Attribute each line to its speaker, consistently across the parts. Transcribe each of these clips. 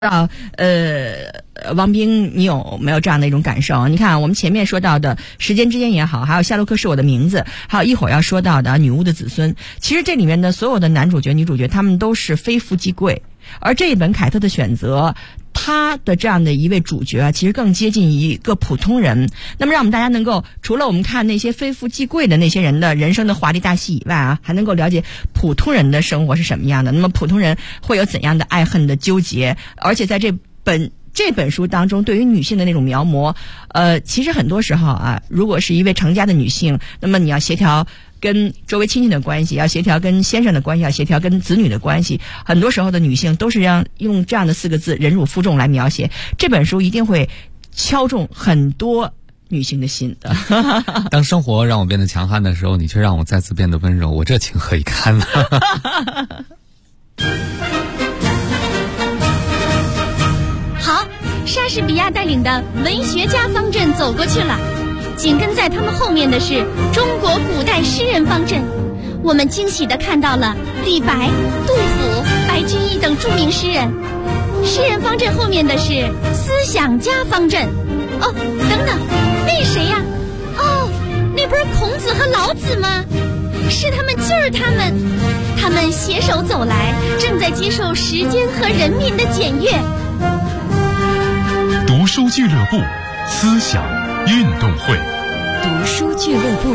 Speaker 1: 王斌，你有没有这样的一种感受？你看，我们前面说到的《时间之间》也好，还有《夏洛克是我的名字》，还有一会儿要说到的《女巫的子孙》，其实这里面的所有的男主角、女主角，他们都是非富即贵。而这一本凯特的选择，他的这样的一位主角啊，其实更接近一个普通人。那么让我们大家能够除了我们看那些非富即贵的那些人的人生的华丽大戏以外啊，还能够了解普通人的生活是什么样的。那么普通人会有怎样的爱恨的纠结？而且在这本书当中，对于女性的那种描摹，其实很多时候啊，如果是一位成家的女性，那么你要协调跟周围亲戚的关系，要协调跟先生的关系，要协调跟子女的关系，很多时候的女性都是用这样的4个字忍辱负重来描写。这本书一定会敲中很多女性的心的。
Speaker 2: 当生活让我变得强悍的时候，你却让我再次变得温柔，我这情何以堪呢？
Speaker 3: 好，莎士比亚带领的文学家方阵走过去了，紧跟在他们后面的是中国古代诗人方阵。我们惊喜地看到了李白、杜甫、白居易等著名诗人。诗人方阵后面的是思想家方阵。哦，等等，那谁呀？哦，那不是孔子和老子吗？是他们，就是他们。他们携手走来，正在接受时间和人民的检阅。
Speaker 4: 读书俱乐部，思想运动会。
Speaker 1: 读书俱乐部，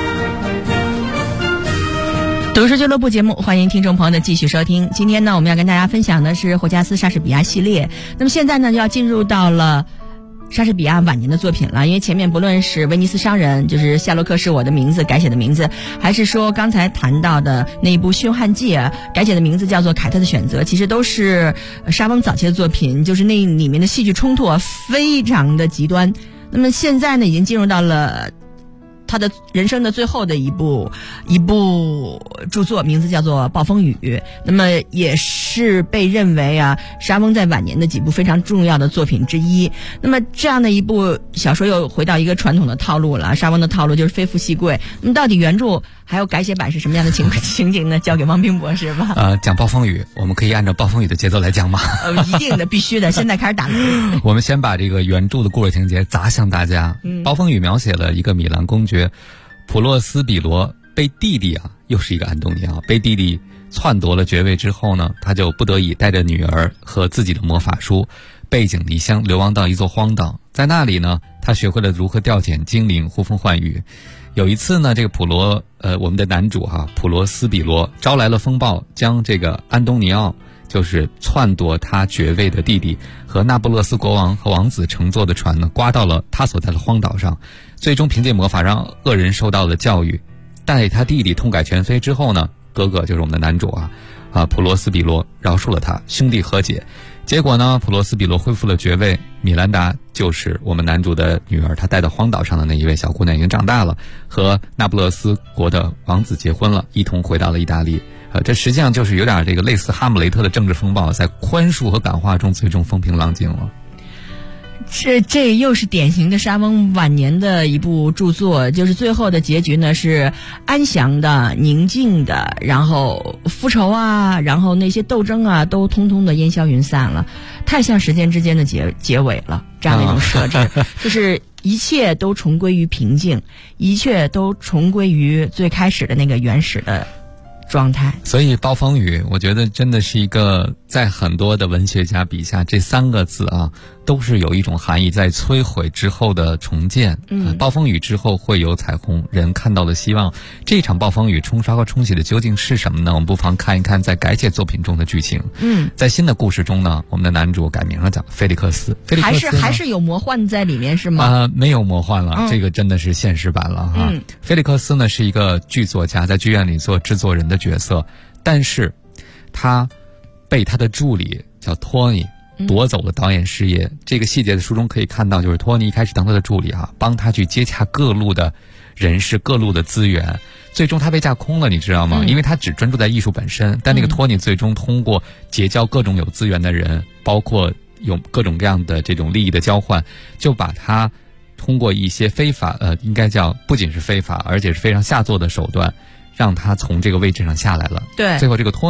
Speaker 1: 读书俱乐部节目，欢迎听众朋友的继续收听。今天呢，我们要跟大家分享的是霍加斯莎士比亚系列。那么现在呢，就要进入到了莎士比亚晚年的作品了，因为前面不论是威尼斯商人，就是夏洛克是我的名字改写的名字，还是说刚才谈到的那一部《驯悍记》啊，改写的名字叫做《凯特的选择》，其实都是莎翁早期的作品，就是那里面的戏剧冲突啊，非常的极端。那么现在呢，已经进入到了他的人生的最后的一部著作，名字叫做《暴风雨》。那么也是被认为啊，莎翁在晚年的几部非常重要的作品之一。那么这样的一部小说又回到一个传统的套路了，莎翁的套路就是非富即贵。那么到底原著还有改写版是什么样的情景呢？交给汪冰博士吧。
Speaker 2: 讲暴风雨，我们可以按照暴风雨的节奏来讲吗？
Speaker 1: 一定的，必须的。现在开始打雷。
Speaker 2: 我们先把这个原著的故事情节砸向大家。暴风雨描写了一个米兰公爵普洛斯比罗被弟弟又是一个安东尼奥，被弟弟篡夺了爵位之后呢，他就不得已带着女儿和自己的魔法书背井离乡，流亡到一座荒岛。在那里呢，他学会了如何调遣精灵，呼风唤雨。有一次呢，这个我们的男主普罗斯比罗招来了风暴，将这个安东尼奥，就是篡夺他爵位的弟弟和那不勒斯国王和王子乘坐的船呢，刮到了他所在的荒岛上。最终凭借魔法让恶人受到了教育，待他弟弟痛改前非之后呢，哥哥就是我们的男主普罗斯比罗饶恕了他，兄弟和解。结果呢，普罗斯比罗恢复了爵位，米兰达就是我们男主的女儿，她带到荒岛上的那一位小姑娘已经长大了，和那不勒斯国的王子结婚了，一同回到了意大利。这实际上就是有点这个类似哈姆雷特的政治风暴，在宽恕和感化中最终风平浪静了。
Speaker 1: 这又是典型的莎翁晚年的一部著作，就是最后的结局呢是安详的、宁静的，然后复仇啊，然后那些斗争啊，都通通的烟消云散了，太像时间之间的结尾了，这样的一种设置，就是一切都重归于平静，一切都重归于最开始的那个原始的状态。所
Speaker 2: 以暴风雨我觉得真的是一个在很多的文学家笔下，这3个字都是有一种含义，在摧毁之后的重建。暴风雨之后会有彩虹，人看到了希望。这场暴风雨冲刷和冲洗的究竟是什么呢？我们不妨看一看在改写作品中的剧情。在新的故事中呢，我们的男主改名了，叫菲利克斯。
Speaker 1: 还是有魔幻在里面是吗？
Speaker 2: 没有魔幻了，这个真的是现实版了菲利克斯呢是一个剧作家，在剧院里做制作人的角色，但是他被他的助理叫托尼夺走了导演事业。这个细节的书中可以看到，就是托尼一开始当他的助理帮他去接洽各路的人士、各路的资源，最终他被架空了，你知道吗？因为他只专注在艺术本身，但那个托尼最终通过结交各种有资源的人，包括有各种各样的这种利益的交换，就把他通过一些非法应该叫不仅是非法，而且是非常下作的手段，让他从这个位置上下来了。
Speaker 1: 对，
Speaker 2: 最后这个托尼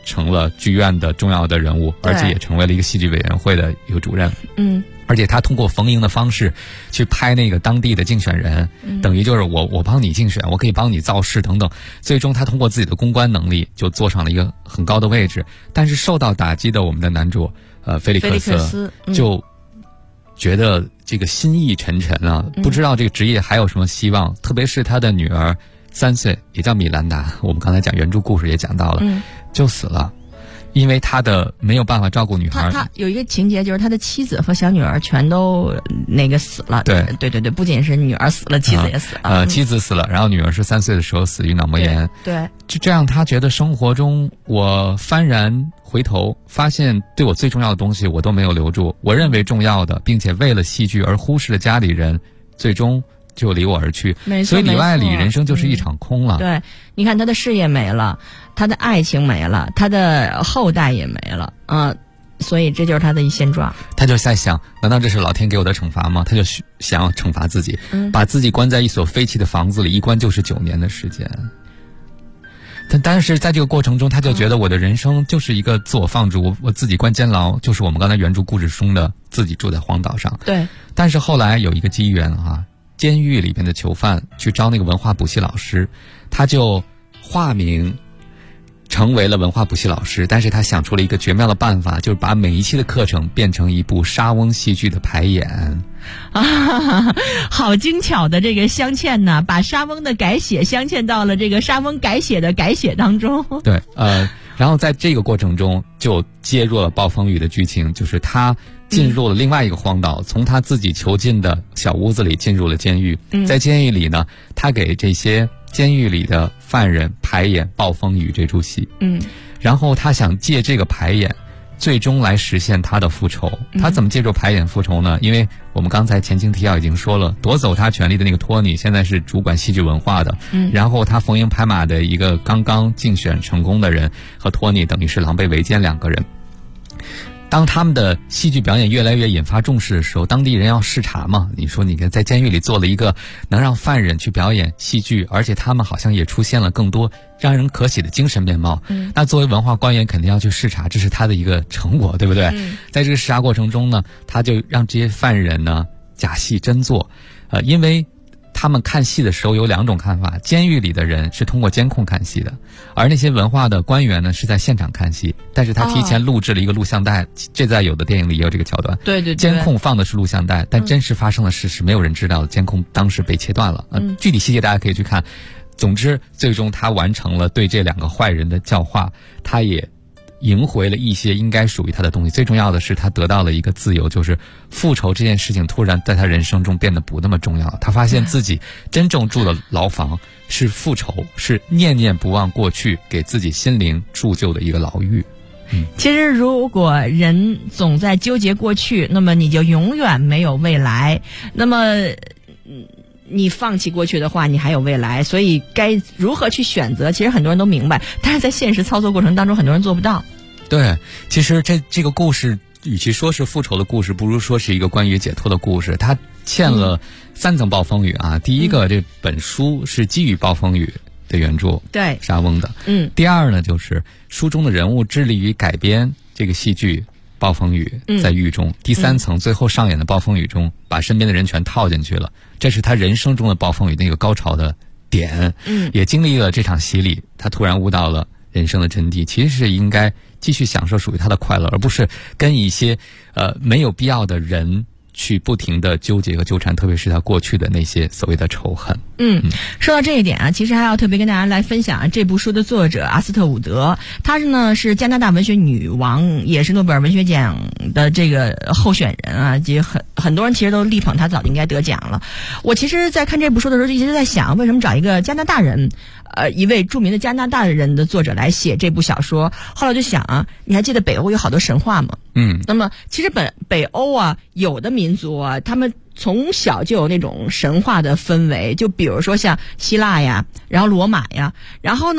Speaker 2: 成了剧院的重要的人物，而且也成为了一个戏剧委员会的一个主任。而且他通过逢迎的方式去拍那个当地的竞选人，等于就是我帮你竞选，我可以帮你造势等等。最终他通过自己的公关能力就坐上了一个很高的位置。但是受到打击的我们的男主菲利克斯就觉得这个心意沉沉啊，不知道这个职业还有什么希望。特别是他的女儿3岁，也叫米兰达，我们刚才讲原著故事也讲到了，就死了。因为他的没有办法照顾女孩，
Speaker 1: 他有一个情节就是他的妻子和小女儿全都死了。对，不仅是女儿死了，妻子也死了。
Speaker 2: 妻子死了，然后女儿是3岁的时候死于脑膜炎。
Speaker 1: 对，
Speaker 2: 就这样，他觉得生活中我幡然回头，发现对我最重要的东西我都没有留住，我认为重要的，并且为了戏剧而忽视了家里人，最终就离我而去。所以里外里人生就是一场空了。
Speaker 1: 对，你看他的事业没了，他的爱情没了，他的后代也没了，所以这就是他的一现状。
Speaker 2: 他就在想，难道这是老天给我的惩罚吗？他就想要惩罚自己，把自己关在一所废弃的房子里，一关就是9年的时间。但是在这个过程中，他就觉得我的人生就是一个自我放逐，我自己关监牢，就是我们刚才原著故事中的自己住在荒岛上。
Speaker 1: 对。
Speaker 2: 但是后来有一个机缘啊，监狱里边的囚犯去招那个文化补习老师，他就化名成为了文化补习老师。但是他想出了一个绝妙的办法，就是把每一期的课程变成一部莎翁戏剧的排演。
Speaker 1: 好精巧的这个镶嵌呢，把莎翁的改写镶嵌到了这个莎翁改写的改写当中。
Speaker 2: 对，然后在这个过程中就接入了暴风雨的剧情，就是他进入了另外一个荒岛，从他自己囚禁的小屋子里进入了监狱。在监狱里呢，他给这些监狱里的犯人排演《暴风雨》这出戏。然后他想借这个排演最终来实现他的复仇。他怎么借助排演复仇呢？因为我们刚才前情提要已经说了，夺走他权力的那个托尼现在是主管戏剧文化的，然后他逢迎拍马的一个刚刚竞选成功的人和托尼等于是狼狈为奸2个人。当他们的戏剧表演越来越引发重视的时候，当地人要视察嘛，你说你看在监狱里做了一个能让犯人去表演戏剧，而且他们好像也出现了更多让人可喜的精神面貌，那作为文化官员肯定要去视察，这是他的一个成果，对不对？在这个视察过程中呢，他就让这些犯人呢假戏真做，因为他们看戏的时候有2种看法，监狱里的人是通过监控看戏的，而那些文化的官员呢是在现场看戏，但是他提前录制了一个录像带，这在有的电影里也有这个桥段。
Speaker 1: 对，
Speaker 2: 监控放的是录像带，但真实发生的事是没有人知道的，监控当时被切断了。具体细节大家可以去看。总之，最终他完成了对这2个坏人的教化，他也赢回了一些应该属于他的东西。最重要的是他得到了一个自由，就是复仇这件事情突然在他人生中变得不那么重要。他发现自己真正住的牢房是复仇，是念念不忘过去，给自己心灵铸就的一个牢狱。
Speaker 1: 其实如果人总在纠结过去，那么你就永远没有未来。那么你放弃过去的话，你还有未来。所以该如何去选择，其实很多人都明白，但是在现实操作过程当中，很多人做不到。
Speaker 2: 对，其实这个故事与其说是复仇的故事，不如说是一个关于解脱的故事。它嵌了3层暴风雨啊。第一个，这本书是基于暴风雨的原著，
Speaker 1: 对，
Speaker 2: 莎翁的。第二呢，就是书中的人物致力于改编这个戏剧暴风雨在狱中。第3层，最后上演的暴风雨中，把身边的人全套进去了，这是他人生中的暴风雨那个高潮的点。也经历了这场洗礼，他突然悟到了人生的真谛，其实是应该继续享受属于他的快乐，而不是跟一些没有必要的人去不停的纠结和纠缠，特别是他过去的那些所谓的仇恨。
Speaker 1: 说到这一点啊，其实还要特别跟大家来分享这部书的作者阿斯特伍德，她是加拿大文学女王，也是诺贝尔文学奖的这个候选人啊，就很多人其实都力捧她早就应该得奖了。我其实在看这部书的时候就一直在想，为什么找一个加拿大人一位著名的加拿大人的作者来写这部小说。后来就想啊，你还记得北欧有好多神话吗？那么其实北欧啊，有的民族啊，他们从小就有那种神话的氛围，就比如说像希腊呀，然后罗马呀，然后呢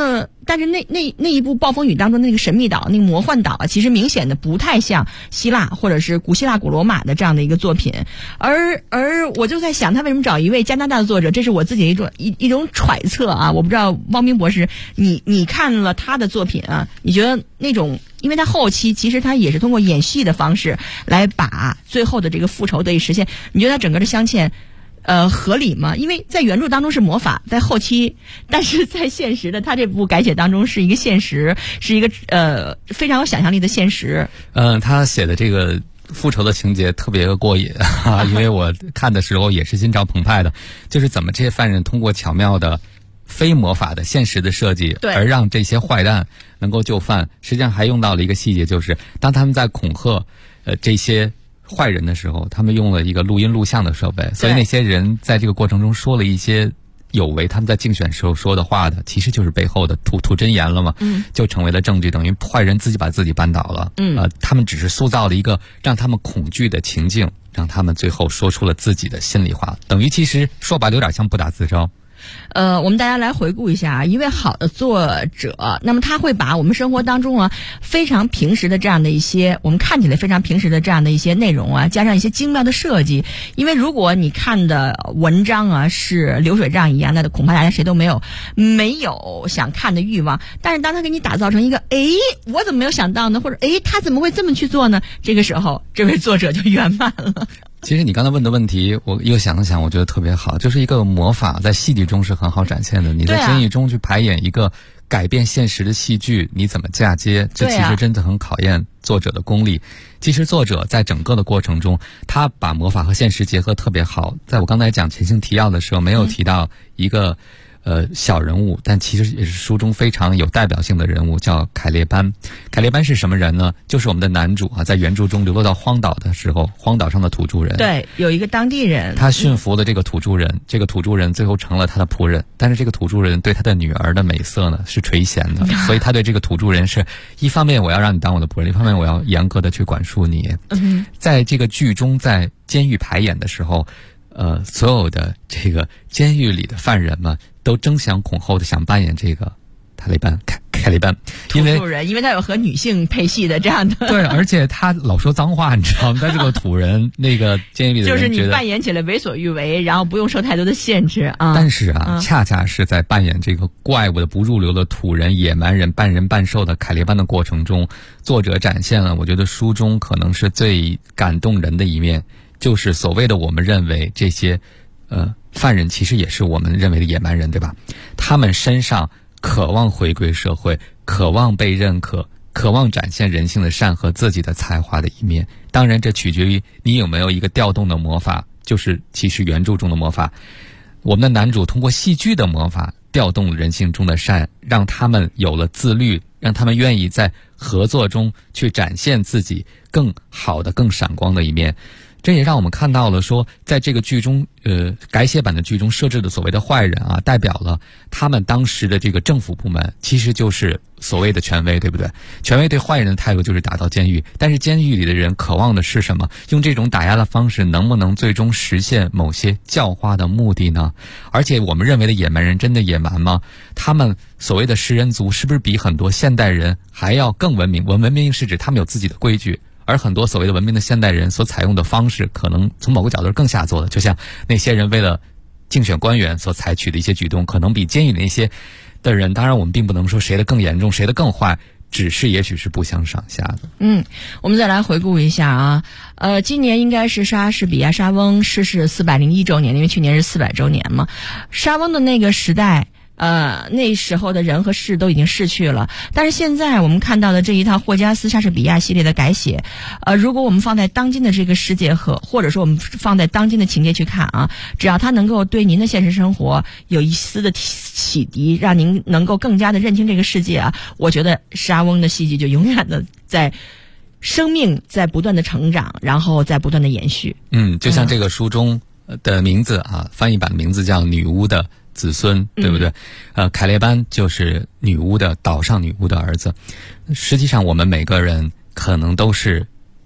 Speaker 1: 但是那一部《暴风雨》当中那个神秘岛、那个魔幻岛啊，其实明显的不太像希腊或者是古希腊、古罗马的这样的一个作品。而我就在想，他为什么找一位加拿大的作者？这是我自己一种揣测啊。我不知道汪冰博士，你看了他的作品啊，你觉得那种，因为他后期其实他也是通过演戏的方式来把最后的这个复仇得以实现。你觉得他整个的镶嵌合理吗？因为在原著当中是魔法，在后期，但是在现实的他这部改写当中是一个现实，是一个非常有想象力的现实。
Speaker 2: 他写的这个复仇的情节特别过瘾啊，因为我看的时候也是心潮澎湃的，就是怎么这些犯人通过巧妙的非魔法的现实的设计，而让这些坏蛋能够就范。实际上还用到了一个细节，就是当他们在恐吓这些坏人的时候，他们用了一个录音录像的设备，所以那些人在这个过程中说了一些有违他们在竞选时候说的话的，其实就是背后的吐真言了嘛，就成为了证据，等于坏人自己把自己扳倒了。他们只是塑造了一个让他们恐惧的情境，让他们最后说出了自己的心里话，等于其实说白了有点像不打自招。
Speaker 1: 我们大家来回顾一下一位好的作者，那么他会把我们生活当中啊非常平时的这样的一些我们看起来非常平时的这样的一些内容啊，加上一些精妙的设计。因为如果你看的文章啊是流水账一样，那恐怕大家谁都没有想看的欲望。但是当他给你打造成一个我怎么没有想到呢，或者他怎么会这么去做呢，这个时候这位作者就圆满了。
Speaker 2: 其实你刚才问的问题，我又想了想，我觉得特别好，就是一个魔法在戏剧中是很好展现的。你在监狱中去排演一个改变现实的戏剧，你怎么嫁接？这其实真的很考验作者的功力。其实作者在整个的过程中，他把魔法和现实结合特别好。在我刚才讲前情提要的时候，没有提到一个小人物，但其实也是书中非常有代表性的人物，叫凯列班。凯列班是什么人呢？就是我们的男主啊，在原著中流落到荒岛的时候，荒岛上的土著人。对，
Speaker 1: 有一个当地人，
Speaker 2: 他驯服了这个土著人，这个土著人最后成了他的仆人。但是这个土著人对他的女儿的美色呢是垂涎的，所以他对这个土著人是一方面我要让你当我的仆人，一方面我要严格的去管束你。在这个剧中，在监狱排演的时候，所有的这个监狱里的犯人们都争相恐后的想扮演这个凯利班，因
Speaker 1: 为他有和女性配戏的这样的。
Speaker 2: 对，而且他老说脏话，你知道吗？他这个土人，那个监狱里的人
Speaker 1: 就是你扮演起来为所欲为，然后不用受太多的限制啊。
Speaker 2: 但是恰恰是在扮演这个怪物的不入流的土人、野蛮人、半人半兽的凯利班的过程中，作者展现了我觉得书中可能是最感动人的一面，就是所谓的我们认为这些犯人其实也是我们认为的野蛮人，对吧？他们身上渴望回归社会，渴望被认可，渴望展现人性的善和自己的才华的一面。当然这取决于你有没有一个调动的魔法，就是其实原著中的魔法。我们的男主通过戏剧的魔法调动人性中的善，让他们有了自律，让他们愿意在合作中去展现自己更好的更闪光的一面。这也让我们看到了说，在这个剧中改写版的剧中设置的所谓的坏人啊，代表了他们当时的这个政府部门其实就是所谓的权威，对不对？权威对坏人的态度就是打到监狱，但是监狱里的人渴望的是什么？用这种打压的方式能不能最终实现某些教化的目的呢？而且我们认为的野蛮人真的野蛮吗？他们所谓的食人族是不是比很多现代人还要更文明？文明是指他们有自己的规矩，而很多所谓的文明的现代人所采用的方式，可能从某个角度是更下作的。就像那些人为了竞选官员所采取的一些举动，可能比监狱那些的人，当然我们并不能说谁的更严重，谁的更坏，只是也许是不相上下的。
Speaker 1: 我们再来回顾一下啊，今年应该是莎士比亚莎翁逝世401周年，因为去年是400周年嘛。莎翁的那个时代，那时候的人和事都已经逝去了，但是现在我们看到的这一套霍加斯莎士比亚系列的改写，如果我们放在当今的这个世界或者说我们放在当今的情节去看啊，只要它能够对您的现实生活有一丝的启迪，让您能够更加的认清这个世界啊，我觉得莎翁的戏剧就永远的在生命在不断的成长，然后在不断的延续。
Speaker 2: 就像这个书中的名字啊，翻译版的名字叫女巫的子孙，对不对？凯列班就是女巫的岛上女巫的儿子。实际上我们每个人可能都是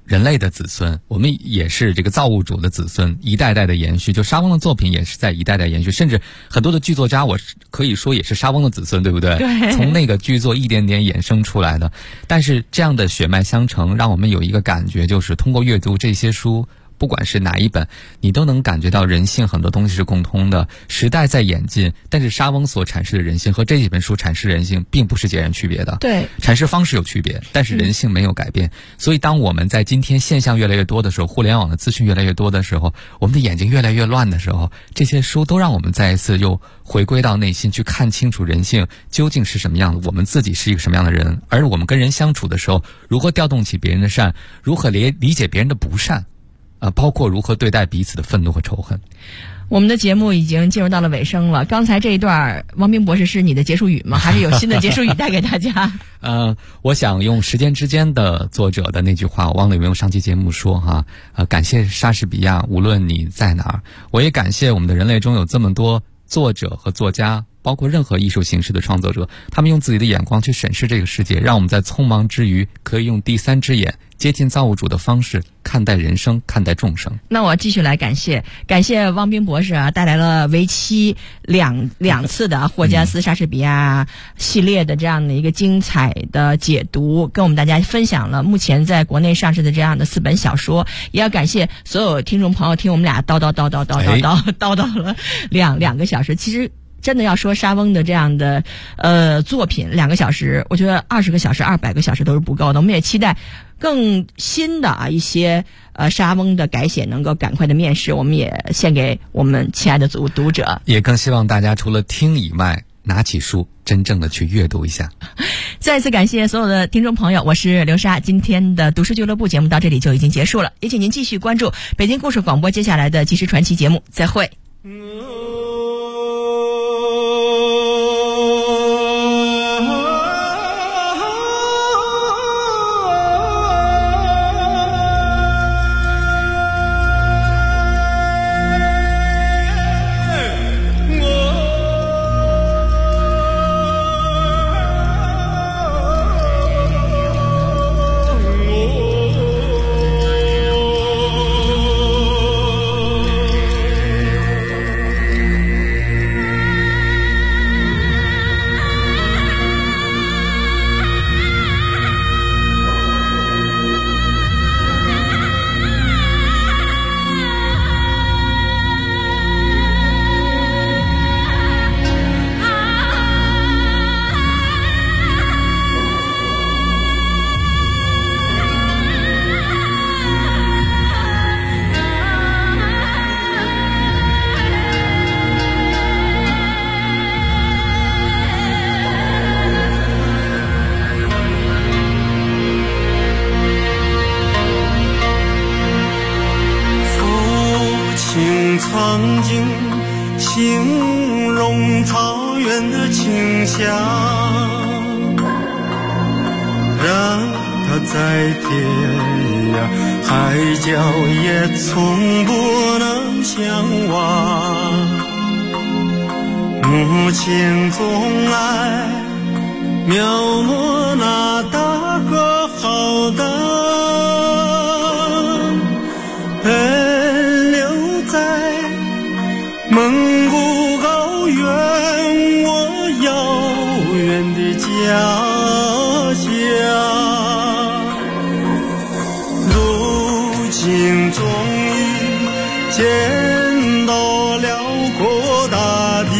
Speaker 2: 人类的子孙，我们也是这个造物主的子孙，一代代的延续。就莎翁的作品也是在一代代延续，甚至很多的剧作家，我可以说也是莎翁的子孙，对不对？
Speaker 1: 对。
Speaker 2: 从那个剧作一点点衍生出来的。但是这样的血脉相承，让我们有一个感觉，就是通过阅读这些书，不管是哪一本，你都能感觉到人性很多东西是共通的。时代在演进，但是莎翁所阐释的人性和这几本书阐释人性并不是截然区别的。
Speaker 1: 对，
Speaker 2: 阐释方式有区别，但是人性没有改变。所以当我们在今天现象越来越多的时候，互联网的资讯越来越多的时候，我们的眼睛越来越乱的时候，这些书都让我们再一次又回归到内心，去看清楚人性究竟是什么样的，我们自己是一个什么样的人，而我们跟人相处的时候，如何调动起别人的善，如何理解别人的不善，包括如何对待彼此的愤怒和仇恨。
Speaker 1: 我们的节目已经进入到了尾声了。刚才这一段，汪斌博士是你的结束语吗？还是有新的结束语带给大家？
Speaker 2: 我想用《时间之间》的作者的那句话，我忘了有没有上期节目说哈。感谢莎士比亚，无论你在哪儿。我也感谢我们的人类中有这么多作者和作家，包括任何艺术形式的创作者，他们用自己的眼光去审视这个世界，让我们在匆忙之余可以用第三只眼接近造物主的方式看待人生，看待众生。
Speaker 1: 那我继续来感谢汪斌博士带来了为期两次的霍加斯莎士比亚系列的这样的一个精彩的解读，跟我们大家分享了目前在国内上市的这样的4本小说。也要感谢所有听众朋友听我们俩叨叨了两个小时。其实真的要说莎翁的这样的作品2个小时，我觉得20个小时200个小时都是不够的。我们也期待更新的一些莎翁的改写能够赶快的面世，我们也献给我们亲爱的读者。
Speaker 2: 也更希望大家除了听以外，拿起书真正的去阅读一下。
Speaker 1: 再次感谢所有的听众朋友，我是刘莎。今天的读书俱乐部节目到这里就已经结束了，也请您继续关注北京故事广播接下来的纪实传奇节目。再会。
Speaker 5: 曾经形容草原的清香，让它在天涯海角也从不能相忘。母亲总爱描摹那大河浩荡，奔流在蒙古高原，我遥远的家乡。如今终于见到辽阔大地，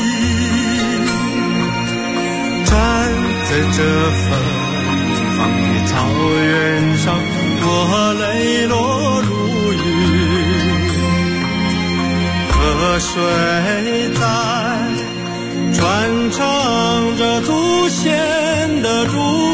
Speaker 5: 站在这芬芳的草原上，我泪落如雨。河水在传唱着祖先的祝